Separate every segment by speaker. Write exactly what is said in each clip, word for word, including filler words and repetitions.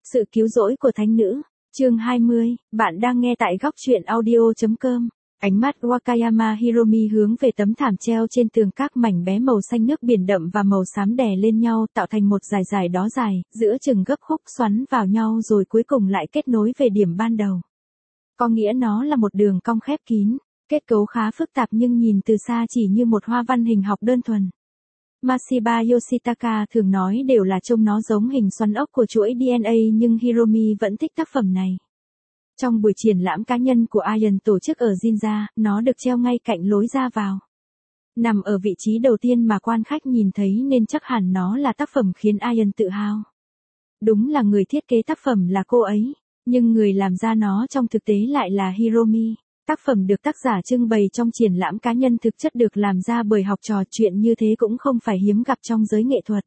Speaker 1: Sự cứu rỗi của thánh nữ, chương hai mươi, bạn đang nghe tại góc truyện audio.com. Ánh mắt Wakayama Hiromi hướng về tấm thảm treo trên tường, các mảnh bé màu xanh nước biển đậm và màu xám đè lên nhau tạo thành một dải dải đó dài, giữa chừng gấp khúc xoắn vào nhau rồi cuối cùng lại kết nối về điểm ban đầu. Có nghĩa nó là một đường cong khép kín, kết cấu khá phức tạp nhưng nhìn từ xa chỉ như một hoa văn hình học đơn thuần. Mashiba Yoshitaka thường nói đều là trông nó giống hình xoắn ốc của chuỗi đê en a nhưng Hiromi vẫn thích tác phẩm này. Trong buổi triển lãm cá nhân của Ian tổ chức ở Ginza, nó được treo ngay cạnh lối ra vào. Nằm ở vị trí đầu tiên mà quan khách nhìn thấy nên chắc hẳn nó là tác phẩm khiến Ian tự hào. Đúng là người thiết kế tác phẩm là cô ấy, nhưng người làm ra nó trong thực tế lại là Hiromi. Tác phẩm được tác giả trưng bày trong triển lãm cá nhân thực chất được làm ra bởi học trò, chuyện như thế cũng không phải hiếm gặp trong giới nghệ thuật.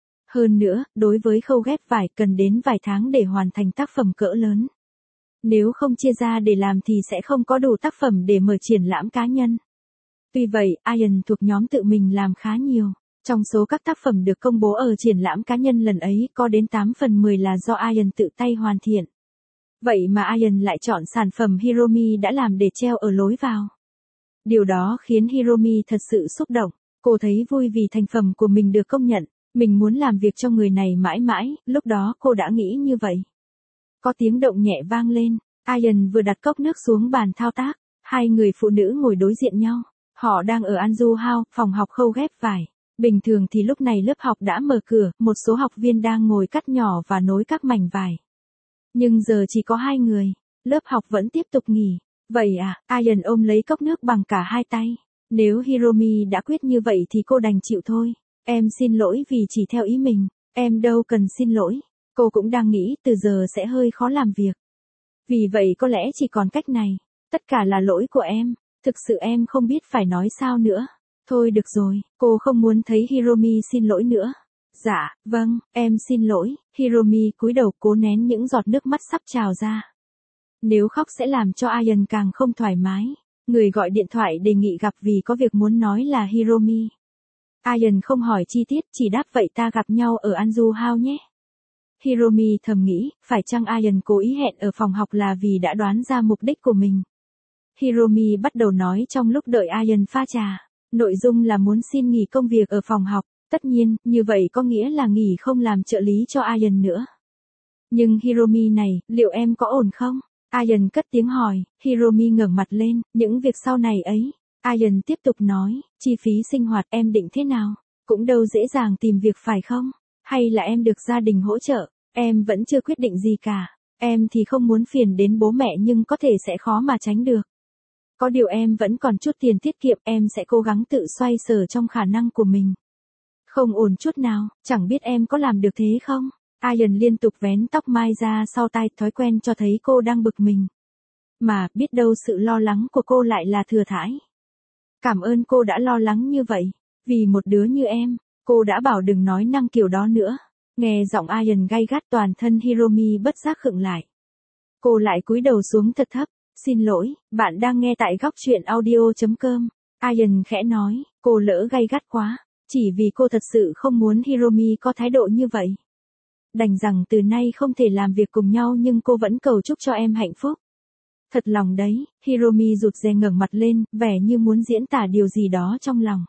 Speaker 1: Hơn nữa, đối với khâu ghép vải cần đến vài tháng để hoàn thành tác phẩm cỡ lớn. Nếu không chia ra để làm thì sẽ không có đủ tác phẩm để mở triển lãm cá nhân. Tuy vậy, Ian thuộc nhóm tự mình làm khá nhiều. Trong số các tác phẩm được công bố ở triển lãm cá nhân lần ấy có đến tám phần mười là do Ian tự tay hoàn thiện. Vậy mà Ian lại chọn sản phẩm Hiromi đã làm để treo ở lối vào. Điều đó khiến Hiromi thật sự xúc động. Cô thấy vui vì thành phẩm của mình được công nhận. Mình muốn làm việc cho người này mãi mãi, lúc đó cô đã nghĩ như vậy. Có tiếng động nhẹ vang lên. Ian vừa đặt cốc nước xuống bàn thao tác. Hai người phụ nữ ngồi đối diện nhau. Họ đang ở Anju House, phòng học khâu ghép vải. Bình thường thì lúc này lớp học đã mở cửa, một số học viên đang ngồi cắt nhỏ và nối các mảnh vải. Nhưng giờ chỉ có hai người, lớp học vẫn tiếp tục nghỉ. Vậy à, Ian ôm lấy cốc nước bằng cả hai tay. Nếu Hiromi đã quyết như vậy thì cô đành chịu thôi. Em xin lỗi vì chỉ theo ý mình, em đâu cần xin lỗi. Cô cũng đang nghĩ từ giờ sẽ hơi khó làm việc. Vì vậy có lẽ chỉ còn cách này. Tất cả là lỗi của em, thực sự em không biết phải nói sao nữa. Thôi được rồi, cô không muốn thấy Hiromi xin lỗi nữa. Dạ, vâng, em xin lỗi. Hiromi cúi đầu cố nén những giọt nước mắt sắp trào ra. Nếu khóc sẽ làm cho Ian càng không thoải mái. Người gọi điện thoại đề nghị gặp vì có việc muốn nói là Hiromi. Ian không hỏi chi tiết, chỉ đáp vậy ta gặp nhau ở Anju House nhé. Hiromi thầm nghĩ, phải chăng Ian cố ý hẹn ở phòng học là vì đã đoán ra mục đích của mình. Hiromi bắt đầu nói trong lúc đợi Ian pha trà. Nội dung là muốn xin nghỉ công việc ở phòng học. Tất nhiên, như vậy có nghĩa là nghỉ không làm trợ lý cho Ian nữa. Nhưng Hiromi này, liệu em có ổn không? Ian cất tiếng hỏi. Hiromi ngẩng mặt lên, những việc sau này ấy. Ian tiếp tục nói, chi phí sinh hoạt em định thế nào? Cũng đâu dễ dàng tìm việc phải không? Hay là em được gia đình hỗ trợ? Em vẫn chưa quyết định gì cả. Em thì không muốn phiền đến bố mẹ nhưng có thể sẽ khó mà tránh được. Có điều em vẫn còn chút tiền tiết kiệm, em sẽ cố gắng tự xoay sở trong khả năng của mình. Không ổn chút nào, chẳng biết em có làm được thế không? Ian liên tục vén tóc mai ra sau tai, thói quen cho thấy cô đang bực mình. Mà, biết đâu sự lo lắng của cô lại là thừa thãi. Cảm ơn cô đã lo lắng như vậy. Vì một đứa như em, cô đã bảo đừng nói năng kiểu đó nữa. Nghe giọng Ian gay gắt, toàn thân Hiromi bất giác khựng lại. Cô lại cúi đầu xuống thật thấp. Xin lỗi, bạn đang nghe tại góc truyện audio.com. Ian khẽ nói, cô lỡ gay gắt quá. Chỉ vì cô thật sự không muốn Hiromi có thái độ như vậy. Đành rằng từ nay không thể làm việc cùng nhau nhưng cô vẫn cầu chúc cho em hạnh phúc. Thật lòng đấy, Hiromi rụt rè ngẩng mặt lên, vẻ như muốn diễn tả điều gì đó trong lòng.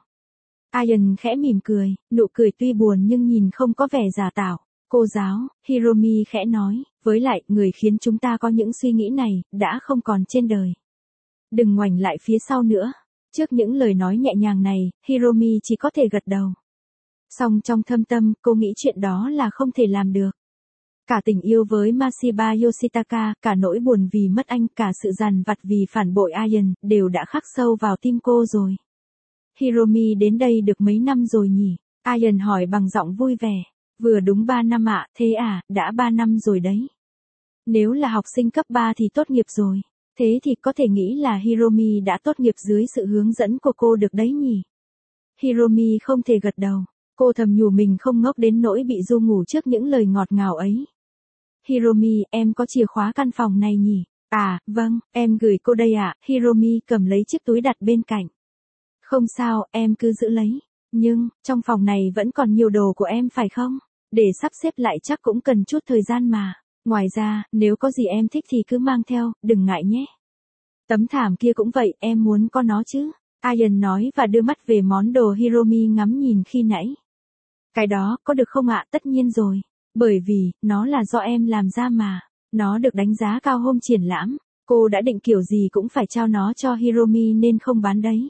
Speaker 1: Ian khẽ mỉm cười, nụ cười tuy buồn nhưng nhìn không có vẻ giả tạo. Cô giáo, Hiromi khẽ nói, với lại, người khiến chúng ta có những suy nghĩ này, đã không còn trên đời. Đừng ngoảnh lại phía sau nữa. Trước những lời nói nhẹ nhàng này, Hiromi chỉ có thể gật đầu. Song trong thâm tâm, cô nghĩ chuyện đó là không thể làm được. Cả tình yêu với Mashiba Yoshitaka, cả nỗi buồn vì mất anh, cả sự dằn vặt vì phản bội Ian, đều đã khắc sâu vào tim cô rồi. Hiromi đến đây được mấy năm rồi nhỉ? Ian hỏi bằng giọng vui vẻ. Vừa đúng ba năm ạ, à, thế à, đã ba năm rồi đấy. Nếu là học sinh cấp ba thì tốt nghiệp rồi. Thế thì có thể nghĩ là Hiromi đã tốt nghiệp dưới sự hướng dẫn của cô được đấy nhỉ? Hiromi không thể gật đầu. Cô thầm nhủ mình không ngốc đến nỗi bị ru ngủ trước những lời ngọt ngào ấy. Hiromi, em có chìa khóa căn phòng này nhỉ? À, vâng, em gửi cô đây ạ. À. Hiromi cầm lấy chiếc túi đặt bên cạnh. Không sao, em cứ giữ lấy. Nhưng, trong phòng này vẫn còn nhiều đồ của em phải không? Để sắp xếp lại chắc cũng cần chút thời gian mà. Ngoài ra, nếu có gì em thích thì cứ mang theo, đừng ngại nhé. Tấm thảm kia cũng vậy, em muốn có nó chứ. Ian nói và đưa mắt về món đồ Hiromi ngắm nhìn khi nãy. Cái đó, có được không ạ? Tất nhiên rồi. Bởi vì, nó là do em làm ra mà. Nó được đánh giá cao hôm triển lãm. Cô đã định kiểu gì cũng phải trao nó cho Hiromi nên không bán đấy.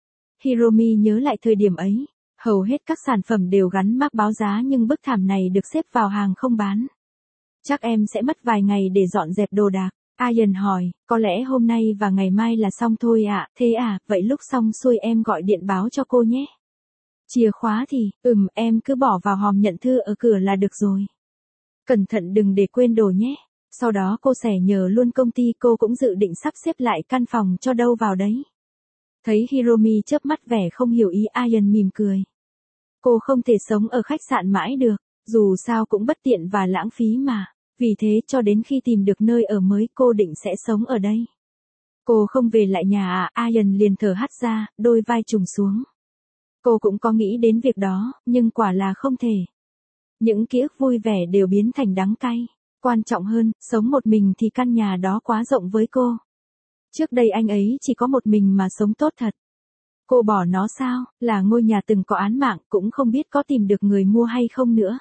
Speaker 1: Hiromi nhớ lại thời điểm ấy. Hầu hết các sản phẩm đều gắn mác báo giá nhưng bức thảm này được xếp vào hàng không bán. Chắc em sẽ mất vài ngày để dọn dẹp đồ đạc. Ian hỏi, có lẽ hôm nay và ngày mai là xong thôi ạ, à? Thế à, vậy lúc xong xuôi em gọi điện báo cho cô nhé. Chìa khóa thì, ừm, em cứ bỏ vào hòm nhận thư ở cửa là được rồi. Cẩn thận đừng để quên đồ nhé. Sau đó cô sẽ nhờ luôn công ty, cô cũng dự định sắp xếp lại căn phòng cho đâu vào đấy. Thấy Hiromi chớp mắt vẻ không hiểu ý, Ian mỉm cười. Cô không thể sống ở khách sạn mãi được, dù sao cũng bất tiện và lãng phí mà. Vì thế cho đến khi tìm được nơi ở mới cô định sẽ sống ở đây. Cô không về lại nhà à? Ian liền thở hắt ra, đôi vai trùng xuống. Cô cũng có nghĩ đến việc đó, nhưng quả là không thể. Những ký ức vui vẻ đều biến thành đắng cay. Quan trọng hơn, sống một mình thì căn nhà đó quá rộng với cô. Trước đây anh ấy chỉ có một mình mà sống tốt thật. Cô bỏ nó sao, là ngôi nhà từng có án mạng, cũng không biết có tìm được người mua hay không nữa.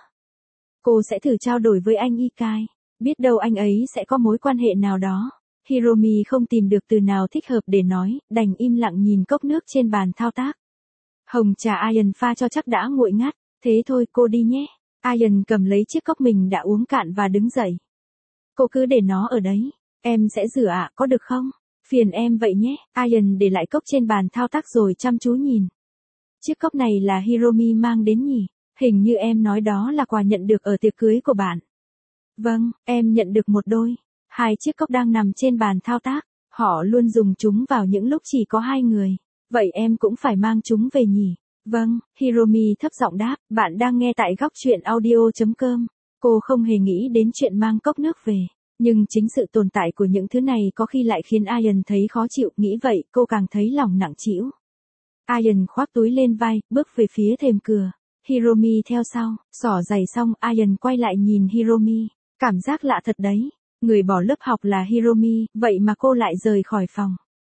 Speaker 1: Cô sẽ thử trao đổi với anh Ikai, biết đâu anh ấy sẽ có mối quan hệ nào đó. Hiromi không tìm được từ nào thích hợp để nói, đành im lặng nhìn cốc nước trên bàn thao tác. Hồng trà Ian pha cho chắc đã nguội ngắt, thế thôi cô đi nhé. Ian cầm lấy chiếc cốc mình đã uống cạn và đứng dậy. Cô cứ để nó ở đấy, em sẽ rửa ạ, à, có được không? Phiền em vậy nhé. Ian để lại cốc trên bàn thao tác rồi chăm chú nhìn. Chiếc cốc này là Hiromi mang đến nhỉ? Hình như em nói đó là quà nhận được ở tiệc cưới của bạn. Vâng, em nhận được một đôi. Hai chiếc cốc đang nằm trên bàn thao tác. Họ luôn dùng chúng vào những lúc chỉ có hai người. Vậy em cũng phải mang chúng về nhỉ? Vâng, Hiromi thấp giọng đáp, bạn đang nghe tại góc truyện audio chấm com. Cô không hề nghĩ đến chuyện mang cốc nước về. Nhưng chính sự tồn tại của những thứ này có khi lại khiến Ian thấy khó chịu, nghĩ vậy cô càng thấy lòng nặng trĩu. Ian khoác túi lên vai, bước về phía thềm cửa. Hiromi theo sau, xỏ giày xong, Ian quay lại nhìn Hiromi. Cảm giác lạ thật đấy. Người bỏ lớp học là Hiromi, vậy mà cô lại rời khỏi phòng.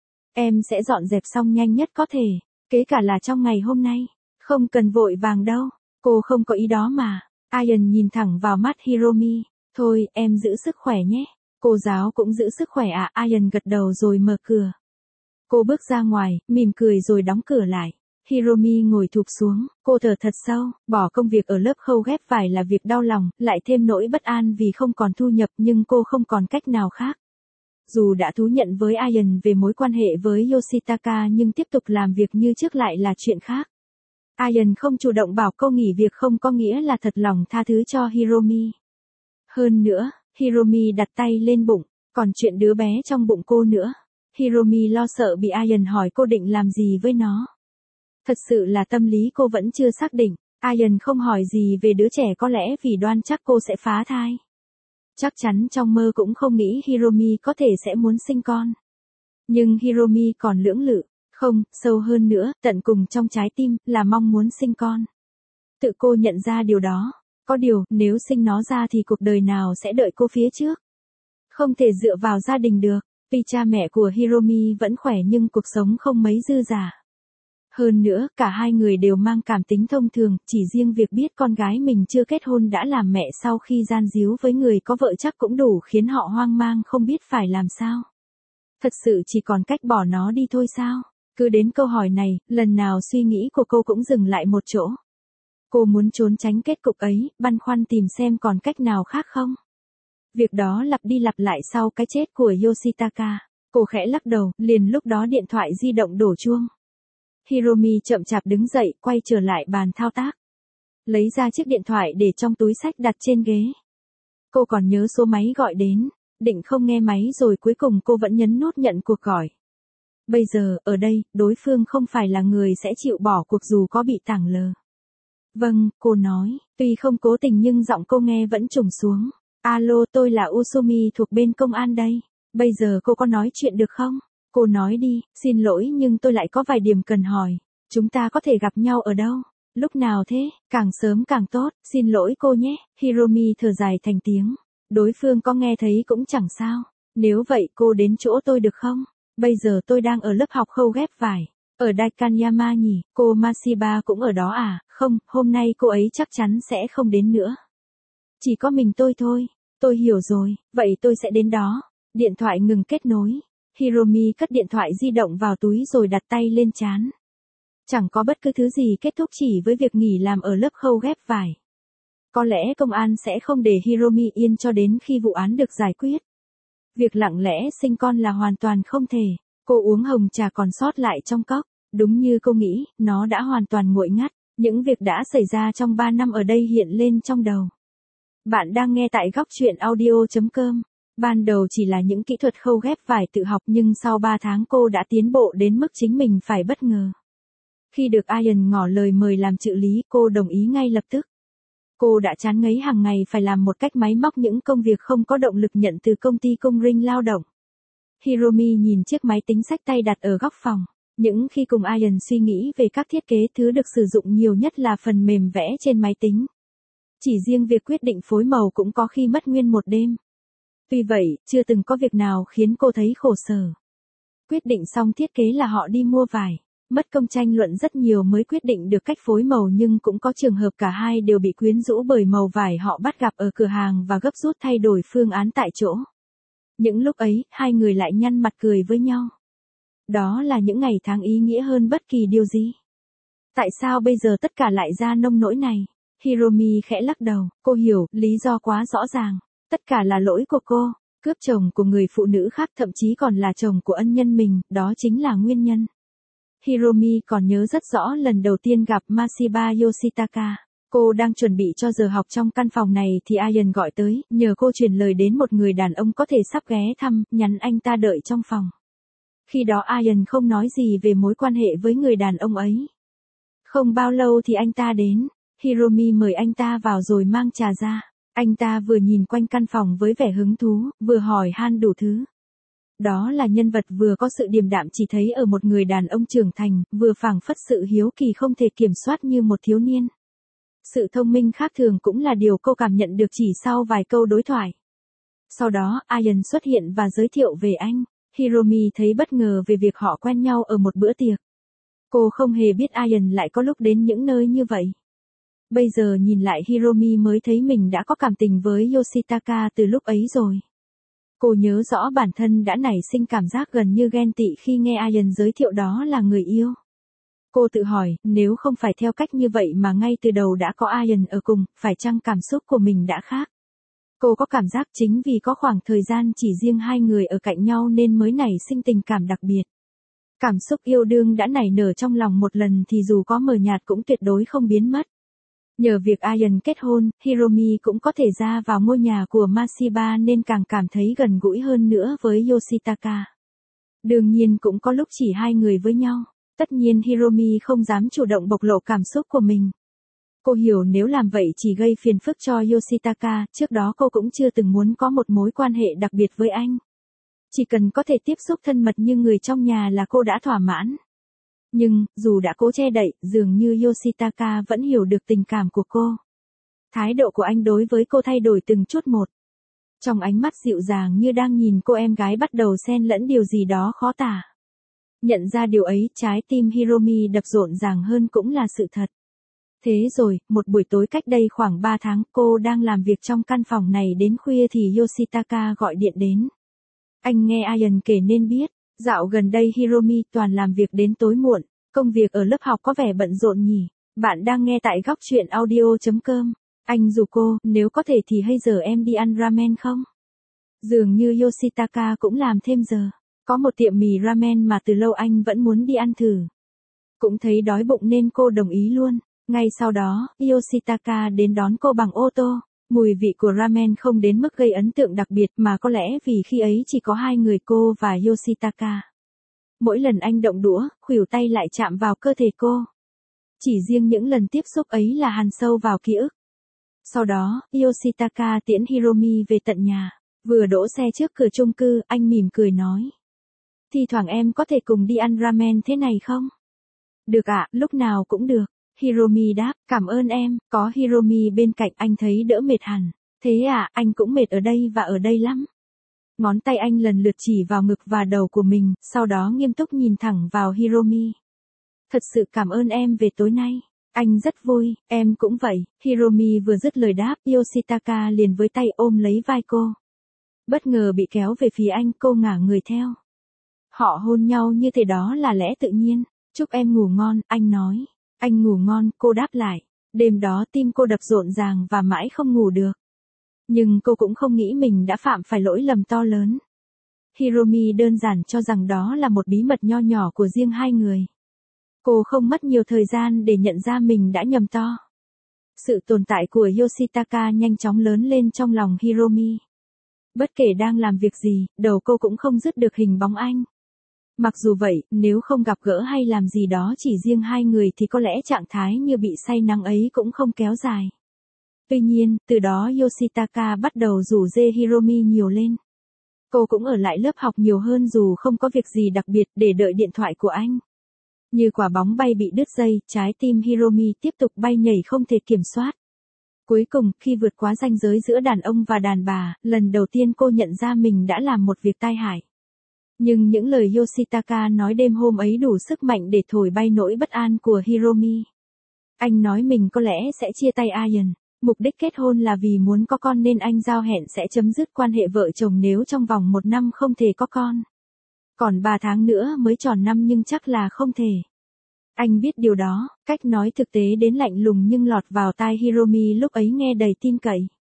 Speaker 1: Em sẽ dọn dẹp xong nhanh nhất có thể, kể cả là trong ngày hôm nay. Không cần vội vàng đâu, cô không có ý đó mà. Ian nhìn thẳng vào mắt Hiromi. Thôi, em giữ sức khỏe nhé. Cô giáo cũng giữ sức khỏe ạ. À? Ian gật đầu rồi mở cửa. Cô bước ra ngoài, mỉm cười rồi đóng cửa lại. Hiromi ngồi thụp xuống, cô thở thật sâu, bỏ công việc ở lớp khâu ghép vải là việc đau lòng, lại thêm nỗi bất an vì không còn thu nhập, nhưng cô không còn cách nào khác. Dù đã thú nhận với Ian về mối quan hệ với Yoshitaka nhưng tiếp tục làm việc như trước lại là chuyện khác. Ian không chủ động bảo cô nghỉ việc không có nghĩa là thật lòng tha thứ cho Hiromi. Hơn nữa, Hiromi đặt tay lên bụng, còn chuyện đứa bé trong bụng cô nữa. Hiromi lo sợ bị Ian hỏi cô định làm gì với nó. Thật sự là tâm lý cô vẫn chưa xác định. Ian không hỏi gì về đứa trẻ có lẽ vì đoan chắc cô sẽ phá thai. Chắc chắn trong mơ cũng không nghĩ Hiromi có thể sẽ muốn sinh con. Nhưng Hiromi còn lưỡng lự, không, sâu hơn nữa, tận cùng trong trái tim, là mong muốn sinh con. Tự cô nhận ra điều đó. Có điều, nếu sinh nó ra thì cuộc đời nào sẽ đợi cô phía trước. Không thể dựa vào gia đình được. Vì cha mẹ của Hiromi vẫn khỏe nhưng cuộc sống không mấy dư dả. Hơn nữa, cả hai người đều mang cảm tính thông thường, chỉ riêng việc biết con gái mình chưa kết hôn đã làm mẹ sau khi gian díu với người có vợ chắc cũng đủ khiến họ hoang mang không biết phải làm sao. Thật sự chỉ còn cách bỏ nó đi thôi sao? Cứ đến câu hỏi này, lần nào suy nghĩ của cô cũng dừng lại một chỗ. Cô muốn trốn tránh kết cục ấy, băn khoăn tìm xem còn cách nào khác không. Việc đó lặp đi lặp lại sau cái chết của Yoshitaka. Cô khẽ lắc đầu, liền lúc đó điện thoại di động đổ chuông. Hiromi chậm chạp đứng dậy, quay trở lại bàn thao tác. Lấy ra chiếc điện thoại để trong túi xách đặt trên ghế. Cô còn nhớ số máy gọi đến, định không nghe máy rồi cuối cùng cô vẫn nhấn nút nhận cuộc gọi. Bây giờ, ở đây, đối phương không phải là người sẽ chịu bỏ cuộc dù có bị tảng lờ. Vâng, cô nói, tuy không cố tình nhưng giọng cô nghe vẫn trùng xuống. Alo, tôi là Usumi thuộc bên công an đây. Bây giờ cô có nói chuyện được không? Cô nói đi, xin lỗi nhưng tôi lại có vài điểm cần hỏi. Chúng ta có thể gặp nhau ở đâu? Lúc nào thế? Càng sớm càng tốt, xin lỗi cô nhé. Hiromi thở dài thành tiếng. Đối phương có nghe thấy cũng chẳng sao. Nếu vậy cô đến chỗ tôi được không? Bây giờ tôi đang ở lớp học khâu ghép vải. Ở Daikanyama nhỉ, cô Masiba cũng ở đó à? Không, hôm nay cô ấy chắc chắn sẽ không đến nữa. Chỉ có mình tôi thôi. Tôi hiểu rồi, vậy tôi sẽ đến đó. Điện thoại ngừng kết nối. Hiromi cất điện thoại di động vào túi rồi đặt tay lên trán. Chẳng có bất cứ thứ gì kết thúc chỉ với việc nghỉ làm ở lớp khâu ghép vải. Có lẽ công an sẽ không để Hiromi yên cho đến khi vụ án được giải quyết. Việc lặng lẽ sinh con là hoàn toàn không thể. Cô uống hồng trà còn sót lại trong cốc. Đúng như cô nghĩ, nó đã hoàn toàn nguội ngắt. Những việc đã xảy ra trong ba năm ở đây hiện lên trong đầu. Bạn đang nghe tại góc truyện audio chấm com. Ban đầu chỉ là những kỹ thuật khâu ghép vải tự học nhưng sau ba tháng cô đã tiến bộ đến mức chính mình phải bất ngờ. Khi được Ian ngỏ lời mời làm trợ lý, cô đồng ý ngay lập tức. Cô đã chán ngấy hàng ngày phải làm một cách máy móc những công việc không có động lực nhận từ công ty công rinh lao động. Hiromi nhìn chiếc máy tính xách tay đặt ở góc phòng. Những khi cùng Ian suy nghĩ về các thiết kế, thứ được sử dụng nhiều nhất là phần mềm vẽ trên máy tính. Chỉ riêng việc quyết định phối màu cũng có khi mất nguyên một đêm. Tuy vậy, chưa từng có việc nào khiến cô thấy khổ sở. Quyết định xong thiết kế là họ đi mua vải. Mất công tranh luận rất nhiều mới quyết định được cách phối màu, nhưng cũng có trường hợp cả hai đều bị quyến rũ bởi màu vải họ bắt gặp ở cửa hàng và gấp rút thay đổi phương án tại chỗ. Những lúc ấy, hai người lại nhăn mặt cười với nhau. Đó là những ngày tháng ý nghĩa hơn bất kỳ điều gì. Tại sao bây giờ tất cả lại ra nông nỗi này? Hiromi khẽ lắc đầu, cô hiểu, lý do quá rõ ràng. Tất cả là lỗi của cô. Cướp chồng của người phụ nữ khác, thậm chí còn là chồng của ân nhân mình, đó chính là nguyên nhân. Hiromi còn nhớ rất rõ lần đầu tiên gặp Masiba Yoshitaka. Cô đang chuẩn bị cho giờ học trong căn phòng này thì Ian gọi tới, nhờ cô truyền lời đến một người đàn ông có thể sắp ghé thăm, nhắn anh ta đợi trong phòng. Khi đó Ian không nói gì về mối quan hệ với người đàn ông ấy. Không bao lâu thì anh ta đến. Hiromi mời anh ta vào rồi mang trà ra. Anh ta vừa nhìn quanh căn phòng với vẻ hứng thú, vừa hỏi han đủ thứ. Đó là nhân vật vừa có sự điềm đạm chỉ thấy ở một người đàn ông trưởng thành, vừa phảng phất sự hiếu kỳ không thể kiểm soát như một thiếu niên. Sự thông minh khác thường cũng là điều cô cảm nhận được chỉ sau vài câu đối thoại. Sau đó, Ian xuất hiện và giới thiệu về anh. Hiromi thấy bất ngờ về việc họ quen nhau ở một bữa tiệc. Cô không hề biết Ian lại có lúc đến những nơi như vậy. Bây giờ nhìn lại Hiromi mới thấy mình đã có cảm tình với Yoshitaka từ lúc ấy rồi. Cô nhớ rõ bản thân đã nảy sinh cảm giác gần như ghen tị khi nghe Ian giới thiệu đó là người yêu. Cô tự hỏi, nếu không phải theo cách như vậy mà ngay từ đầu đã có Ian ở cùng, phải chăng cảm xúc của mình đã khác? Cô có cảm giác chính vì có khoảng thời gian chỉ riêng hai người ở cạnh nhau nên mới nảy sinh tình cảm đặc biệt. Cảm xúc yêu đương đã nảy nở trong lòng một lần thì dù có mờ nhạt cũng tuyệt đối không biến mất. Nhờ việc Ian kết hôn, Hiromi cũng có thể ra vào ngôi nhà của Masiba nên càng cảm thấy gần gũi hơn nữa với Yoshitaka. Đương nhiên cũng có lúc chỉ hai người với nhau. Tất nhiên Hiromi không dám chủ động bộc lộ cảm xúc của mình. Cô hiểu nếu làm vậy chỉ gây phiền phức cho Yoshitaka, trước đó cô cũng chưa từng muốn có một mối quan hệ đặc biệt với anh. Chỉ cần có thể tiếp xúc thân mật như người trong nhà là cô đã thỏa mãn. Nhưng, dù đã cố che đậy, dường như Yoshitaka vẫn hiểu được tình cảm của cô. Thái độ của anh đối với cô thay đổi từng chút một. Trong ánh mắt dịu dàng như đang nhìn cô em gái bắt đầu xen lẫn điều gì đó khó tả. Nhận ra điều ấy, trái tim Hiromi đập rộn ràng hơn cũng là sự thật. Thế rồi, một buổi tối cách đây khoảng ba tháng, cô đang làm việc trong căn phòng này đến khuya thì Yoshitaka gọi điện đến. Anh nghe Ian kể nên biết, dạo gần đây Hiromi toàn làm việc đến tối muộn, công việc ở lớp học có vẻ bận rộn nhỉ. Bạn đang nghe tại góc truyện audio chấm com. Anh rủ cô, nếu có thể thì hay giờ em đi ăn ramen không? Dường như Yoshitaka cũng làm thêm giờ. Có một tiệm mì ramen mà từ lâu anh vẫn muốn đi ăn thử. Cũng thấy đói bụng nên cô đồng ý luôn. Ngay sau đó, Yoshitaka đến đón cô bằng ô tô. Mùi vị của ramen không đến mức gây ấn tượng đặc biệt mà có lẽ vì khi ấy chỉ có hai người cô và Yoshitaka. Mỗi lần anh động đũa, khuỷu tay lại chạm vào cơ thể cô. Chỉ riêng những lần tiếp xúc ấy là hằn sâu vào ký ức. Sau đó, Yoshitaka tiễn Hiromi về tận nhà. Vừa đỗ xe trước cửa chung cư, anh mỉm cười nói. Thi thoảng em có thể cùng đi ăn ramen thế này không? Được ạ, lúc nào cũng được. Hiromi đáp, cảm ơn em, có Hiromi bên cạnh anh thấy đỡ mệt hẳn. Thế à, anh cũng mệt ở đây và ở đây lắm. Ngón tay anh lần lượt chỉ vào ngực và đầu của mình, sau đó nghiêm túc nhìn thẳng vào Hiromi. Thật sự cảm ơn em về tối nay. Anh rất vui, em cũng vậy. Hiromi vừa dứt lời đáp, Yoshitaka liền với tay ôm lấy vai cô. Bất ngờ bị kéo về phía anh, cô ngả người theo. Họ hôn nhau như thế đó là lẽ tự nhiên. Chúc em ngủ ngon, anh nói. Anh ngủ ngon, cô đáp lại. Đêm đó tim cô đập rộn ràng và mãi không ngủ được. Nhưng cô cũng không nghĩ mình đã phạm phải lỗi lầm to lớn. Hiromi đơn giản cho rằng đó là một bí mật nho nhỏ của riêng hai người. Cô không mất nhiều thời gian để nhận ra mình đã nhầm to. Sự tồn tại của Yoshitaka nhanh chóng lớn lên trong lòng Hiromi. Bất kể đang làm việc gì, đầu cô cũng không dứt được hình bóng anh. Mặc dù vậy, nếu không gặp gỡ hay làm gì đó chỉ riêng hai người thì có lẽ trạng thái như bị say nắng ấy cũng không kéo dài. Tuy nhiên, từ đó Yoshitaka bắt đầu rủ dê Hiromi nhiều lên. Cô cũng ở lại lớp học nhiều hơn dù không có việc gì đặc biệt để đợi điện thoại của anh. Như quả bóng bay bị đứt dây, trái tim Hiromi tiếp tục bay nhảy không thể kiểm soát. Cuối cùng, khi vượt quá ranh giới giữa đàn ông và đàn bà, lần đầu tiên cô nhận ra mình đã làm một việc tai hại. Nhưng những lời Yoshitaka nói đêm hôm ấy đủ sức mạnh để thổi bay nỗi bất an của Hiromi. Anh nói mình có lẽ sẽ chia tay Ian. Mục đích kết hôn là vì muốn có con nên anh giao hẹn sẽ chấm dứt quan hệ vợ chồng nếu trong vòng một năm không thể có con. Còn ba tháng nữa mới tròn năm nhưng chắc là không thể. Anh biết điều đó, cách nói thực tế đến lạnh lùng nhưng lọt vào tai Hiromi lúc ấy nghe đầy tin cậy.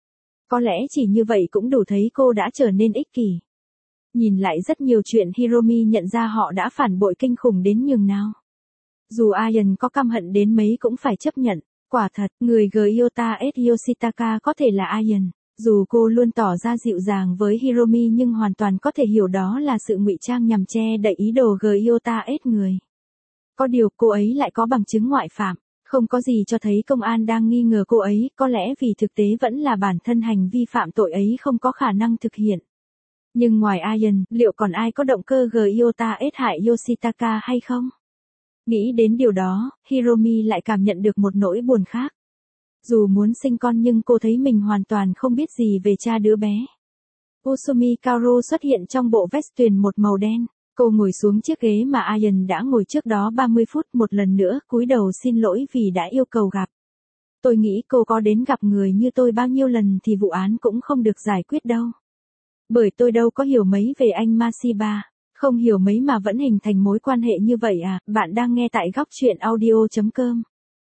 Speaker 1: Có lẽ chỉ như vậy cũng đủ thấy cô đã trở nên ích kỷ. Nhìn lại rất nhiều chuyện Hiromi nhận ra họ đã phản bội kinh khủng đến nhường nào. Dù Ian có căm hận đến mấy cũng phải chấp nhận. Quả thật, người Gyota S Yoshitaka có thể là Ian. Dù cô luôn tỏ ra dịu dàng với Hiromi nhưng hoàn toàn có thể hiểu đó là sự ngụy trang nhằm che đậy ý đồ Gyota S người. Có điều cô ấy lại có bằng chứng ngoại phạm. Không có gì cho thấy công an đang nghi ngờ cô ấy, có lẽ vì thực tế vẫn là bản thân hành vi phạm tội ấy không có khả năng thực hiện. Nhưng ngoài Ian, liệu còn ai có động cơ Gyota S hại Yoshitaka hay không? Nghĩ đến điều đó, Hiromi lại cảm nhận được một nỗi buồn khác. Dù muốn sinh con nhưng cô thấy mình hoàn toàn không biết gì về cha đứa bé. Usumi Kaoru xuất hiện trong bộ vest tuyền một màu đen. Cô ngồi xuống chiếc ghế mà Ian đã ngồi trước đó ba mươi phút một lần nữa cúi đầu xin lỗi vì đã yêu cầu gặp. Tôi nghĩ cô có đến gặp người như tôi bao nhiêu lần thì vụ án cũng không được giải quyết đâu. Bởi tôi đâu có hiểu mấy về anh Masiba. Không hiểu mấy mà vẫn hình thành mối quan hệ như vậy à, bạn đang nghe tại góc truyện audio chấm com.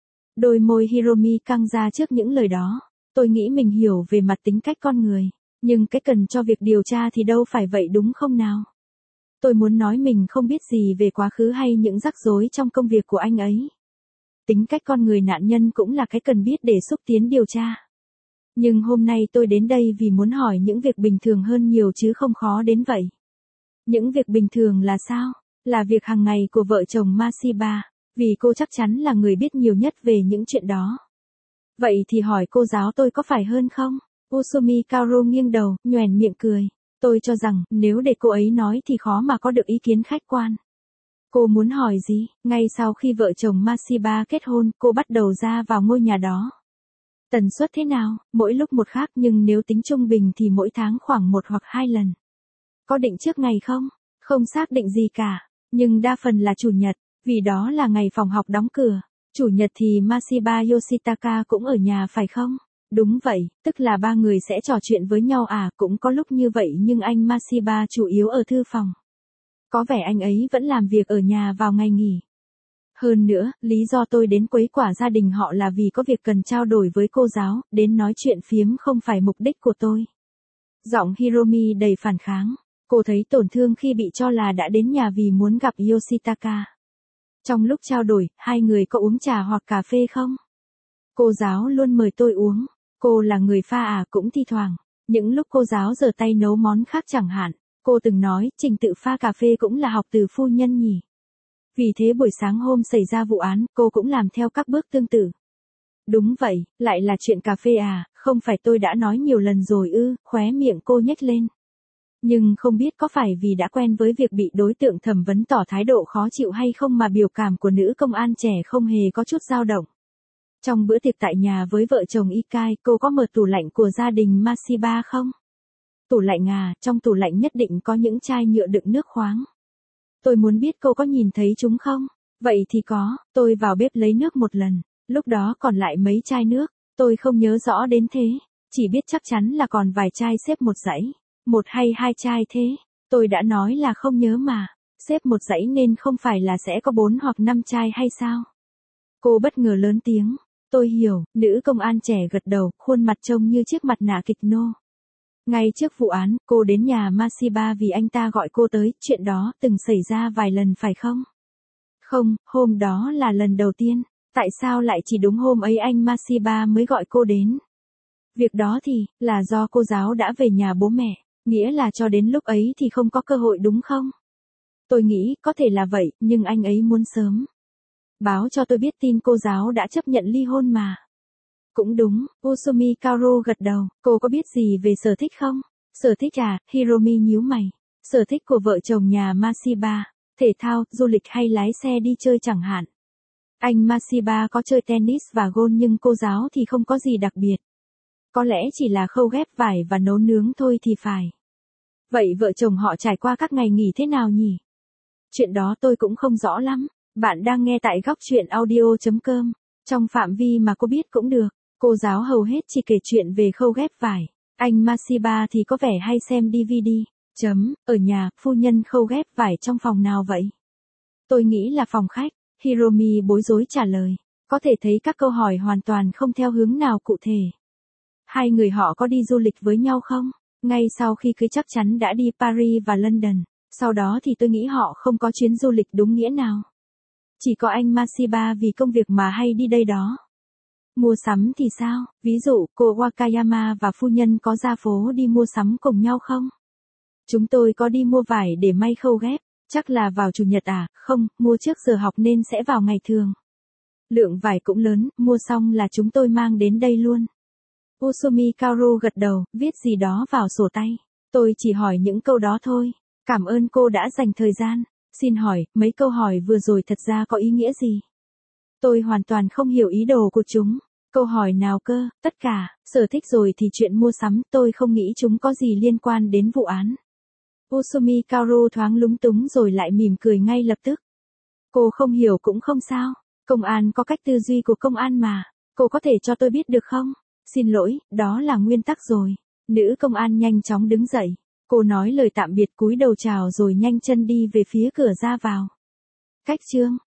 Speaker 1: Đôi môi Hiromi căng ra trước những lời đó. Tôi nghĩ mình hiểu về mặt tính cách con người. Nhưng cái cần cho việc điều tra thì đâu phải vậy đúng không nào? Tôi muốn nói mình không biết gì về quá khứ hay những rắc rối trong công việc của anh ấy. Tính cách con người nạn nhân cũng là cái cần biết để xúc tiến điều tra. Nhưng hôm nay tôi đến đây vì muốn hỏi những việc bình thường hơn nhiều chứ không khó đến vậy. Những việc bình thường là sao? Là việc hàng ngày của vợ chồng Masiba, vì cô chắc chắn là người biết nhiều nhất về những chuyện đó. Vậy thì hỏi cô giáo tôi có phải hơn không? Usumi Kaoru nghiêng đầu, nhoẻn miệng cười. Tôi cho rằng, nếu để cô ấy nói thì khó mà có được ý kiến khách quan. Cô muốn hỏi gì? Ngay sau khi vợ chồng Masiba kết hôn, cô bắt đầu ra vào ngôi nhà đó. Tần suất thế nào? Mỗi lúc một khác nhưng nếu tính trung bình thì mỗi tháng khoảng một hoặc hai lần. Có định trước ngày không? Không xác định gì cả. Nhưng đa phần là chủ nhật, vì đó là ngày phòng học đóng cửa. Chủ nhật thì Masiba Yoshitaka cũng ở nhà phải không? Đúng vậy, tức là ba người sẽ trò chuyện với nhau à, cũng có lúc như vậy nhưng anh Masiba chủ yếu ở thư phòng. Có vẻ anh ấy vẫn làm việc ở nhà vào ngày nghỉ. Hơn nữa, lý do tôi đến quấy quả gia đình họ là vì có việc cần trao đổi với cô giáo, đến nói chuyện phiếm không phải mục đích của tôi. Giọng Hiromi đầy phản kháng. Cô thấy tổn thương khi bị cho là đã đến nhà vì muốn gặp Yoshitaka. Trong lúc trao đổi, hai người có uống trà hoặc cà phê không? Cô giáo luôn mời tôi uống. Cô là người pha à, cũng thi thoảng. Những lúc cô giáo giở tay nấu món khác chẳng hạn. Cô từng nói, trình tự pha cà phê cũng là học từ phu nhân nhỉ. Vì thế buổi sáng hôm xảy ra vụ án, cô cũng làm theo các bước tương tự. Đúng vậy, lại là chuyện cà phê à, không phải tôi đã nói nhiều lần rồi ư, khóe miệng cô nhếch lên. Nhưng không biết có phải vì đã quen với việc bị đối tượng thẩm vấn tỏ thái độ khó chịu hay không mà biểu cảm của nữ công an trẻ không hề có chút dao động. Trong bữa tiệc tại nhà với vợ chồng Ikai, cô có mở tủ lạnh của gia đình Masiba không? Tủ lạnh à, trong tủ lạnh nhất định có những chai nhựa đựng nước khoáng. Tôi muốn biết cô có nhìn thấy chúng không? Vậy thì có, tôi vào bếp lấy nước một lần, lúc đó còn lại mấy chai nước, tôi không nhớ rõ đến thế, chỉ biết chắc chắn là còn vài chai xếp một dãy, một hay hai chai thế, tôi đã nói là không nhớ mà, xếp một dãy nên không phải là sẽ có bốn hoặc năm chai hay sao? Cô bất ngờ lớn tiếng, tôi hiểu, nữ công an trẻ gật đầu, khuôn mặt trông như chiếc mặt nạ kịch nô. Ngay trước vụ án, cô đến nhà Masiba vì anh ta gọi cô tới, chuyện đó từng xảy ra vài lần phải không? Không, hôm đó là lần đầu tiên, tại sao lại chỉ đúng hôm ấy anh Masiba mới gọi cô đến? Việc đó thì, là do cô giáo đã về nhà bố mẹ, nghĩa là cho đến lúc ấy thì không có cơ hội đúng không? Tôi nghĩ có thể là vậy, nhưng anh ấy muốn sớm báo cho tôi biết tin cô giáo đã chấp nhận ly hôn mà. Cũng đúng, Usumi Kaoru gật đầu, cô có biết gì về sở thích không? Sở thích à, Hiromi nhíu mày. Sở thích của vợ chồng nhà Masiba, thể thao, du lịch hay lái xe đi chơi chẳng hạn. Anh Masiba có chơi tennis và golf nhưng cô giáo thì không có gì đặc biệt. Có lẽ chỉ là khâu ghép vải và nấu nướng thôi thì phải. Vậy vợ chồng họ trải qua các ngày nghỉ thế nào nhỉ? Chuyện đó tôi cũng không rõ lắm. Bạn đang nghe tại góc chuyện audio chấm com. Trong phạm vi mà cô biết cũng được. Cô giáo hầu hết chỉ kể chuyện về khâu ghép vải. Anh Masiba thì có vẻ hay xem đê vê đê. Chấm, ở nhà, phu nhân khâu ghép vải trong phòng nào vậy? Tôi nghĩ là phòng khách. Hiromi bối rối trả lời. Có thể thấy các câu hỏi hoàn toàn không theo hướng nào cụ thể. Hai người họ có đi du lịch với nhau không? Ngay sau khi cưới chắc chắn đã đi Paris và London. Sau đó thì tôi nghĩ họ không có chuyến du lịch đúng nghĩa nào. Chỉ có anh Masiba vì công việc mà hay đi đây đó. Mua sắm thì sao? Ví dụ, cô Wakayama và phu nhân có ra phố đi mua sắm cùng nhau không? Chúng tôi có đi mua vải để may khâu ghép. Chắc là vào chủ nhật à? Không, mua trước giờ học nên sẽ vào ngày thường. Lượng vải cũng lớn, mua xong là chúng tôi mang đến đây luôn. Usumi Kaoru gật đầu, viết gì đó vào sổ tay. Tôi chỉ hỏi những câu đó thôi. Cảm ơn cô đã dành thời gian. Xin hỏi, mấy câu hỏi vừa rồi thật ra có ý nghĩa gì? Tôi hoàn toàn không hiểu ý đồ của chúng. Câu hỏi nào cơ, tất cả, sở thích rồi thì chuyện mua sắm, tôi không nghĩ chúng có gì liên quan đến vụ án. Usumi Kaoru thoáng lúng túng rồi lại mỉm cười ngay lập tức. Cô không hiểu cũng không sao, công an có cách tư duy của công an mà, cô có thể cho tôi biết được không? Xin lỗi, đó là nguyên tắc rồi. Nữ công an nhanh chóng đứng dậy. Cô nói lời tạm biệt cúi đầu chào rồi nhanh chân đi về phía cửa ra vào. Cách chương